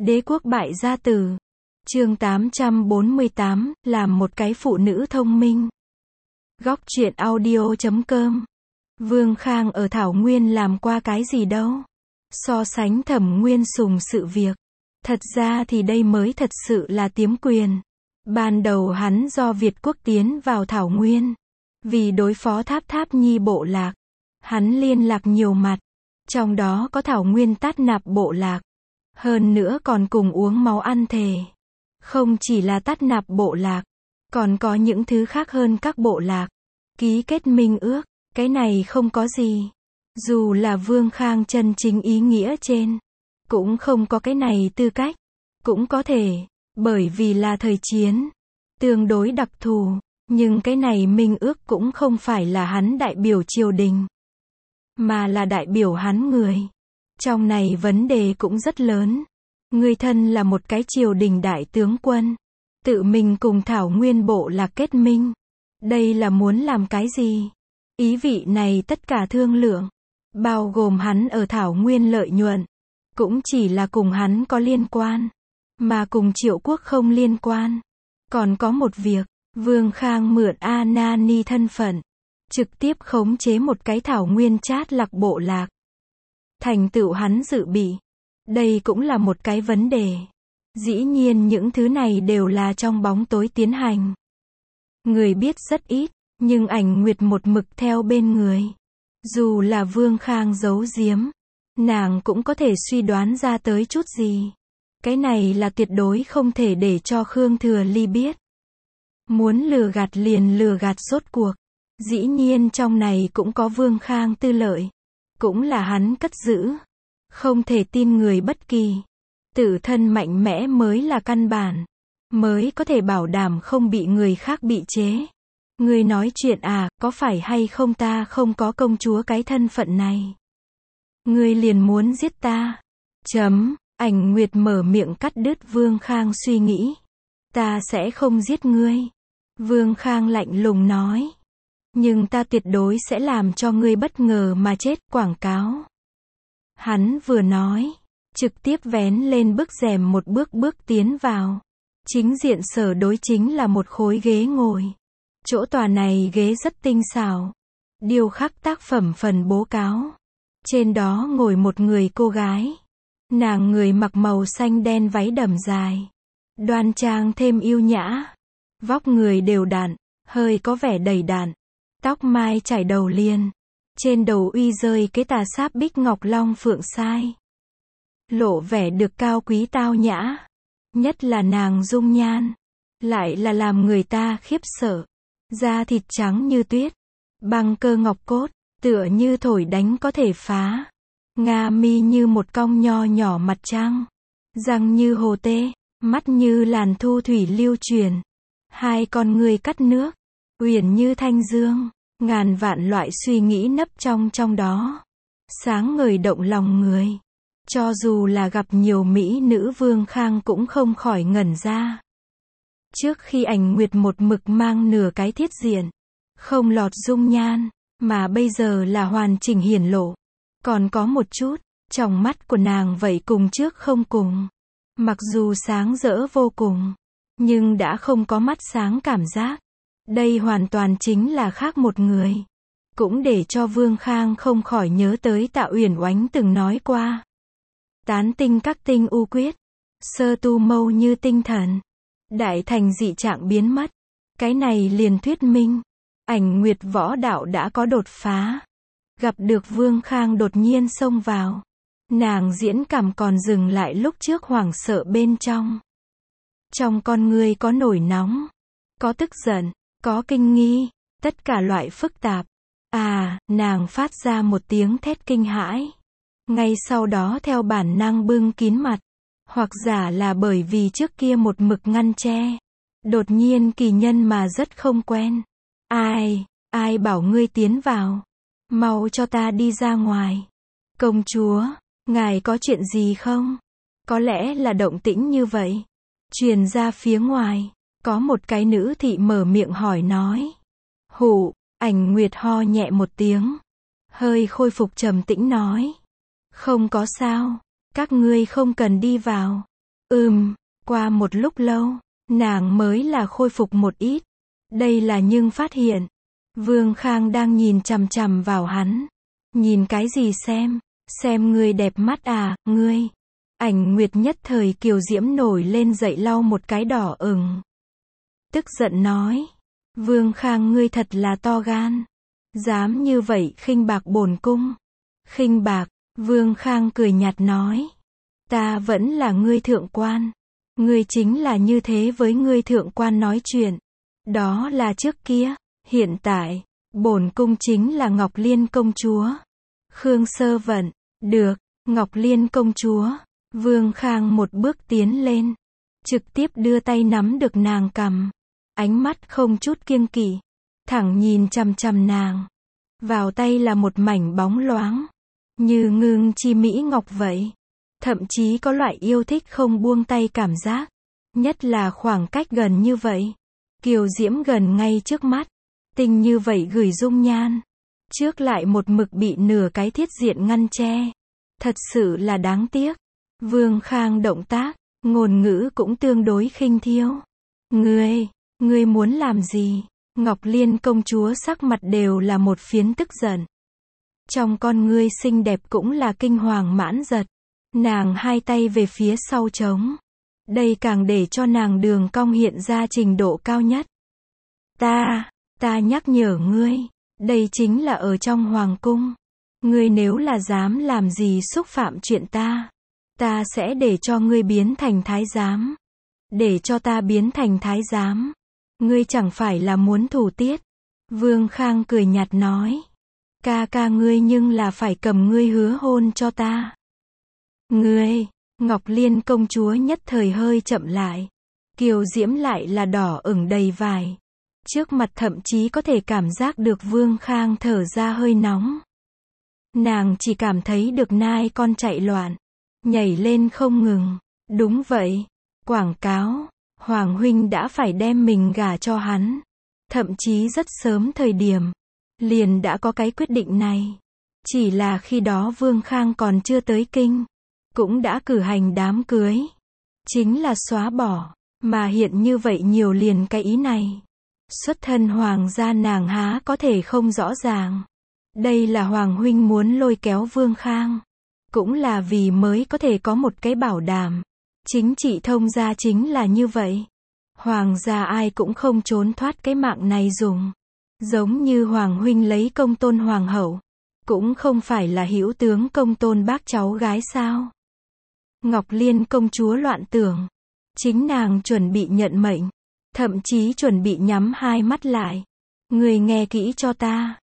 Đế quốc bại gia tử. Chương 848, làm một cái phụ nữ thông minh. Góc truyện audio.com. Vương Khang ở Thảo Nguyên làm qua cái gì đâu. So sánh Thẩm Nguyên Sùng sự việc. Thật ra thì đây mới thật sự là tiếm quyền. Ban đầu hắn do Việt quốc tiến vào Thảo Nguyên. Vì đối phó Tháp Tháp Nhi bộ lạc. Hắn liên lạc nhiều mặt. Trong đó có Thảo Nguyên Tát Nạp bộ lạc. Hơn nữa còn cùng uống máu ăn thề. Không chỉ là Tát Nạp bộ lạc. Còn có những thứ khác hơn các bộ lạc. Ký kết minh ước. Cái này không có gì. Dù là Vương Khang chân chính ý nghĩa trên. Cũng không có cái này tư cách. Cũng có thể. Bởi vì là thời chiến. Tương đối đặc thù. Nhưng cái này minh ước cũng không phải là hắn đại biểu triều đình. Mà là đại biểu hắn người. Trong này vấn đề cũng rất lớn. Người thân là một cái triều đình đại tướng quân. Tự mình cùng Thảo Nguyên bộ lạc kết minh. Đây là muốn làm cái gì? Ý vị này tất cả thương lượng. Bao gồm hắn ở Thảo Nguyên lợi nhuận. Cũng chỉ là cùng hắn có liên quan. Mà cùng Triệu Quốc không liên quan. Còn có một việc. Vương Khang mượn Anani thân phận. Trực tiếp khống chế một cái Thảo Nguyên Chát Lạc bộ lạc. Thành tựu hắn dự bị. Đây cũng là một cái vấn đề. Dĩ nhiên những thứ này đều là trong bóng tối tiến hành. Người biết rất ít, nhưng Ảnh Nguyệt một mực theo bên người. Dù là Vương Khang giấu giếm, nàng cũng có thể suy đoán ra tới chút gì. Cái này là tuyệt đối không thể để cho Khương Thừa Ly biết. Muốn lừa gạt liền lừa gạt rốt cuộc. Dĩ nhiên trong này cũng có Vương Khang tư lợi. Cũng là hắn cất giữ. Không thể tin người bất kỳ. Tự thân mạnh mẽ mới là căn bản. Mới có thể bảo đảm không bị người khác bị chế. Người nói chuyện à, có phải hay không ta không có công chúa cái thân phận này. Người liền muốn giết ta. Ảnh Nguyệt mở miệng cắt đứt Vương Khang suy nghĩ. Ta sẽ không giết ngươi. Vương Khang lạnh lùng nói. Nhưng ta tuyệt đối sẽ làm cho ngươi bất ngờ mà chết, quảng cáo. Hắn vừa nói, trực tiếp vén lên bức rèm một bước tiến vào. Chính diện sở đối chính là một khối ghế ngồi. Chỗ tòa này ghế rất tinh xảo. Điêu khắc tác phẩm phần bố cáo. Trên đó ngồi một người cô gái. Nàng người mặc màu xanh đen váy đầm dài. Đoan trang thêm yêu nhã. Vóc người đều đặn, hơi có vẻ đầy đặn. Tóc mai trải đầu liền. Trên đầu uy rơi cái tà sáp bích ngọc long phượng sai. Lộ vẻ được cao quý tao nhã. Nhất là nàng dung nhan. Lại là làm người ta khiếp sợ. Da thịt trắng như tuyết. Băng cơ ngọc cốt. Tựa như thổi đánh có thể phá. Nga mi như một cong nho nhỏ mặt trăng. Răng như hồ tê. Mắt như làn thu thủy lưu truyền. Hai con người cắt nước. Uyển như thanh dương. Ngàn vạn loại suy nghĩ nấp trong đó. Sáng ngời động lòng người. Cho dù là gặp nhiều mỹ nữ Vương Khang cũng không khỏi ngẩn ra. Trước khi Ảnh Nguyệt một mực mang nửa cái thiết diện. Không lọt dung nhan. Mà bây giờ là hoàn chỉnh hiển lộ. Còn có một chút. Trong mắt của nàng vậy cùng trước không cùng. Mặc dù sáng rỡ vô cùng. Nhưng đã không có mắt sáng cảm giác. Đây hoàn toàn chính là khác một người. Cũng để cho Vương Khang không khỏi nhớ tới Tạ Uyển Oánh từng nói qua. Tán tinh các tinh u quyết. Sơ tu mâu như tinh thần. Đại thành dị trạng biến mất. Cái này liền thuyết minh. Ảnh Nguyệt võ đạo đã có đột phá. Gặp được Vương Khang đột nhiên xông vào. Nàng diễn cảm còn dừng lại lúc trước hoảng sợ bên trong. Trong con người có nổi nóng. Có tức giận. Có kinh nghi, tất cả loại phức tạp. Nàng phát ra một tiếng thét kinh hãi. Ngay sau đó theo bản năng bưng kín mặt. Hoặc giả là bởi vì trước kia một mực ngăn che. Đột nhiên kỳ nhân mà rất không quen. Ai bảo ngươi tiến vào. Mau cho ta đi ra ngoài. Công chúa, ngài có chuyện gì không? Có lẽ là động tĩnh như vậy. Truyền ra phía ngoài. Có một cái nữ thị mở miệng hỏi nói. Ảnh Nguyệt ho nhẹ một tiếng. Hơi khôi phục trầm tĩnh nói. Không có sao. Các ngươi không cần đi vào. Qua một lúc lâu, nàng mới là khôi phục một ít. Đây là nhưng phát hiện, Vương Khang đang nhìn chằm chằm vào hắn. Nhìn cái gì xem? Xem ngươi đẹp mắt à, ngươi. Ảnh Nguyệt nhất thời kiều diễm nổi lên dậy lau một cái đỏ ửng. Tức giận nói. Vương Khang ngươi thật là to gan. Dám như vậy khinh bạc bổn cung. Khinh bạc, Vương Khang cười nhạt nói. Ta vẫn là ngươi thượng quan. Ngươi chính là như thế với ngươi thượng quan nói chuyện. Đó là trước kia. Hiện tại, bổn cung chính là Ngọc Liên công chúa. Khương Sơ Vận. Được, Ngọc Liên công chúa. Vương Khang một bước tiến lên. Trực tiếp đưa tay nắm được nàng cằm. Ánh mắt không chút kiêng kỵ. Thẳng nhìn chằm chằm nàng. Vào tay là một mảnh bóng loáng. Như ngưng chi mỹ ngọc vậy. Thậm chí có loại yêu thích không buông tay cảm giác. Nhất là khoảng cách gần như vậy. Kiều diễm gần ngay trước mắt. Tình như vậy gửi dung nhan. Trước lại một mực bị nửa cái thiết diện ngăn che. Thật sự là đáng tiếc. Vương Khang động tác, ngôn ngữ cũng tương đối khinh thiêu. Ngươi muốn làm gì? Ngọc Liên công chúa sắc mặt đều là một phiến tức giận. Trong con ngươi xinh đẹp cũng là kinh hoàng mãn giật. Nàng hai tay về phía sau trống. Đây càng để cho nàng đường cong hiện ra trình độ cao nhất. Ta nhắc nhở ngươi, đây chính là ở trong hoàng cung. Ngươi nếu là dám làm gì xúc phạm chuyện ta sẽ để cho ngươi biến thành thái giám. Để cho ta biến thành thái giám. Ngươi chẳng phải là muốn thủ tiết. Vương Khang cười nhạt nói. Ca ngươi nhưng là phải cầm ngươi hứa hôn cho ta. Ngươi, Ngọc Liên công chúa nhất thời hơi chậm lại. Kiều diễm lại là đỏ ửng đầy vải. Trước mặt thậm chí có thể cảm giác được Vương Khang thở ra hơi nóng. Nàng chỉ cảm thấy được nai con chạy loạn. Nhảy lên không ngừng. Đúng vậy. Quảng cáo. Hoàng huynh đã phải đem mình gả cho hắn. Thậm chí rất sớm thời điểm. Liền đã có cái quyết định này. Chỉ là khi đó Vương Khang còn chưa tới kinh. Cũng đã cử hành đám cưới. Chính là xóa bỏ. Mà hiện như vậy nhiều liền cái ý này. Xuất thân hoàng gia nàng há có thể không rõ ràng. Đây là hoàng huynh muốn lôi kéo Vương Khang. Cũng là vì mới có thể có một cái bảo đảm. Chính trị thông gia chính là như vậy. Hoàng gia ai cũng không trốn thoát cái mạng này dùng. Giống như hoàng huynh lấy công tôn hoàng hậu. Cũng không phải là hữu tướng công tôn bác cháu gái sao. Ngọc Liên công chúa loạn tưởng. Chính nàng chuẩn bị nhận mệnh. Thậm chí chuẩn bị nhắm hai mắt lại. Người nghe kỹ cho ta.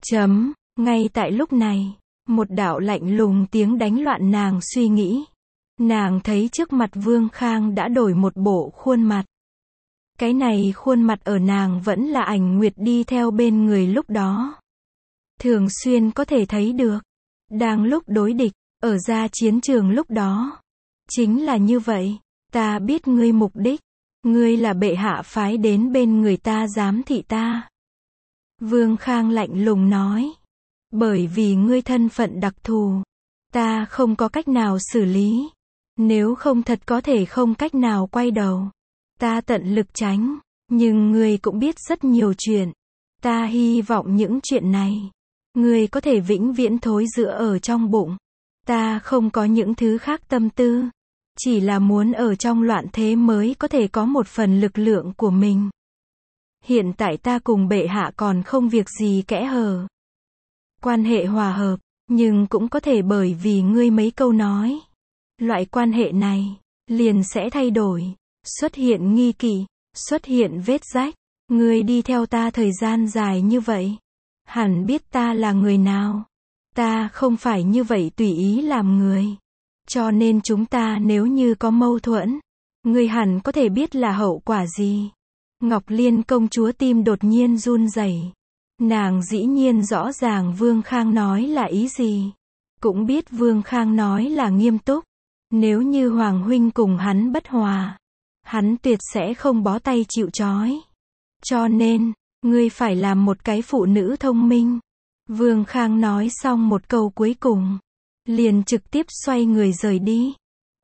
Ngay tại lúc này, một đạo lạnh lùng tiếng đánh loạn nàng suy nghĩ. Nàng thấy trước mặt Vương Khang đã đổi một bộ khuôn mặt. Cái này khuôn mặt ở nàng vẫn là Ảnh Nguyệt đi theo bên người lúc đó. Thường xuyên có thể thấy được. Đang lúc đối địch, ở ra chiến trường lúc đó. Chính là như vậy. Ta biết ngươi mục đích. Ngươi là bệ hạ phái đến bên người ta giám thị ta. Vương Khang lạnh lùng nói. Bởi vì ngươi thân phận đặc thù. Ta không có cách nào xử lý. Nếu không thật có thể không cách nào quay đầu. Ta tận lực tránh. Nhưng ngươi cũng biết rất nhiều chuyện. Ta hy vọng những chuyện này. Ngươi có thể vĩnh viễn thối rữa ở trong bụng. Ta không có những thứ khác tâm tư. Chỉ là muốn ở trong loạn thế mới có thể có một phần lực lượng của mình. Hiện tại ta cùng bệ hạ còn không việc gì kẽ hở. Quan hệ hòa hợp, nhưng cũng có thể bởi vì ngươi mấy câu nói. Loại quan hệ này, liền sẽ thay đổi. Xuất hiện nghi kỵ, xuất hiện vết rách. Ngươi đi theo ta thời gian dài như vậy. Hẳn biết ta là người nào. Ta không phải như vậy tùy ý làm người. Cho nên chúng ta nếu như có mâu thuẫn, ngươi hẳn có thể biết là hậu quả gì. Ngọc Liên công chúa tim đột nhiên run rẩy. Nàng dĩ nhiên rõ ràng Vương Khang nói là ý gì. Cũng biết Vương Khang nói là nghiêm túc. Nếu như Hoàng huynh cùng hắn bất hòa, hắn tuyệt sẽ không bó tay chịu trói. Cho nên, ngươi phải làm một cái phụ nữ thông minh. Vương Khang nói xong một câu cuối cùng. Liền trực tiếp xoay người rời đi.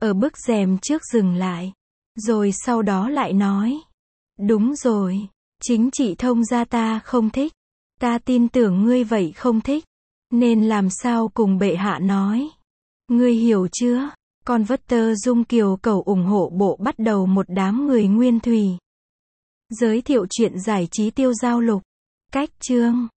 ở bức rèm trước dừng lại. Rồi sau đó lại nói. Đúng rồi. Chính chị thông gia ta không thích. Ta tin tưởng ngươi vậy không thích. Nên làm sao cùng bệ hạ nói. Ngươi hiểu chưa? Con vất tơ dung kiều cầu ủng hộ bộ bắt đầu một đám người nguyên thủy. Giới thiệu chuyện giải trí tiêu giao lục. Cách chương.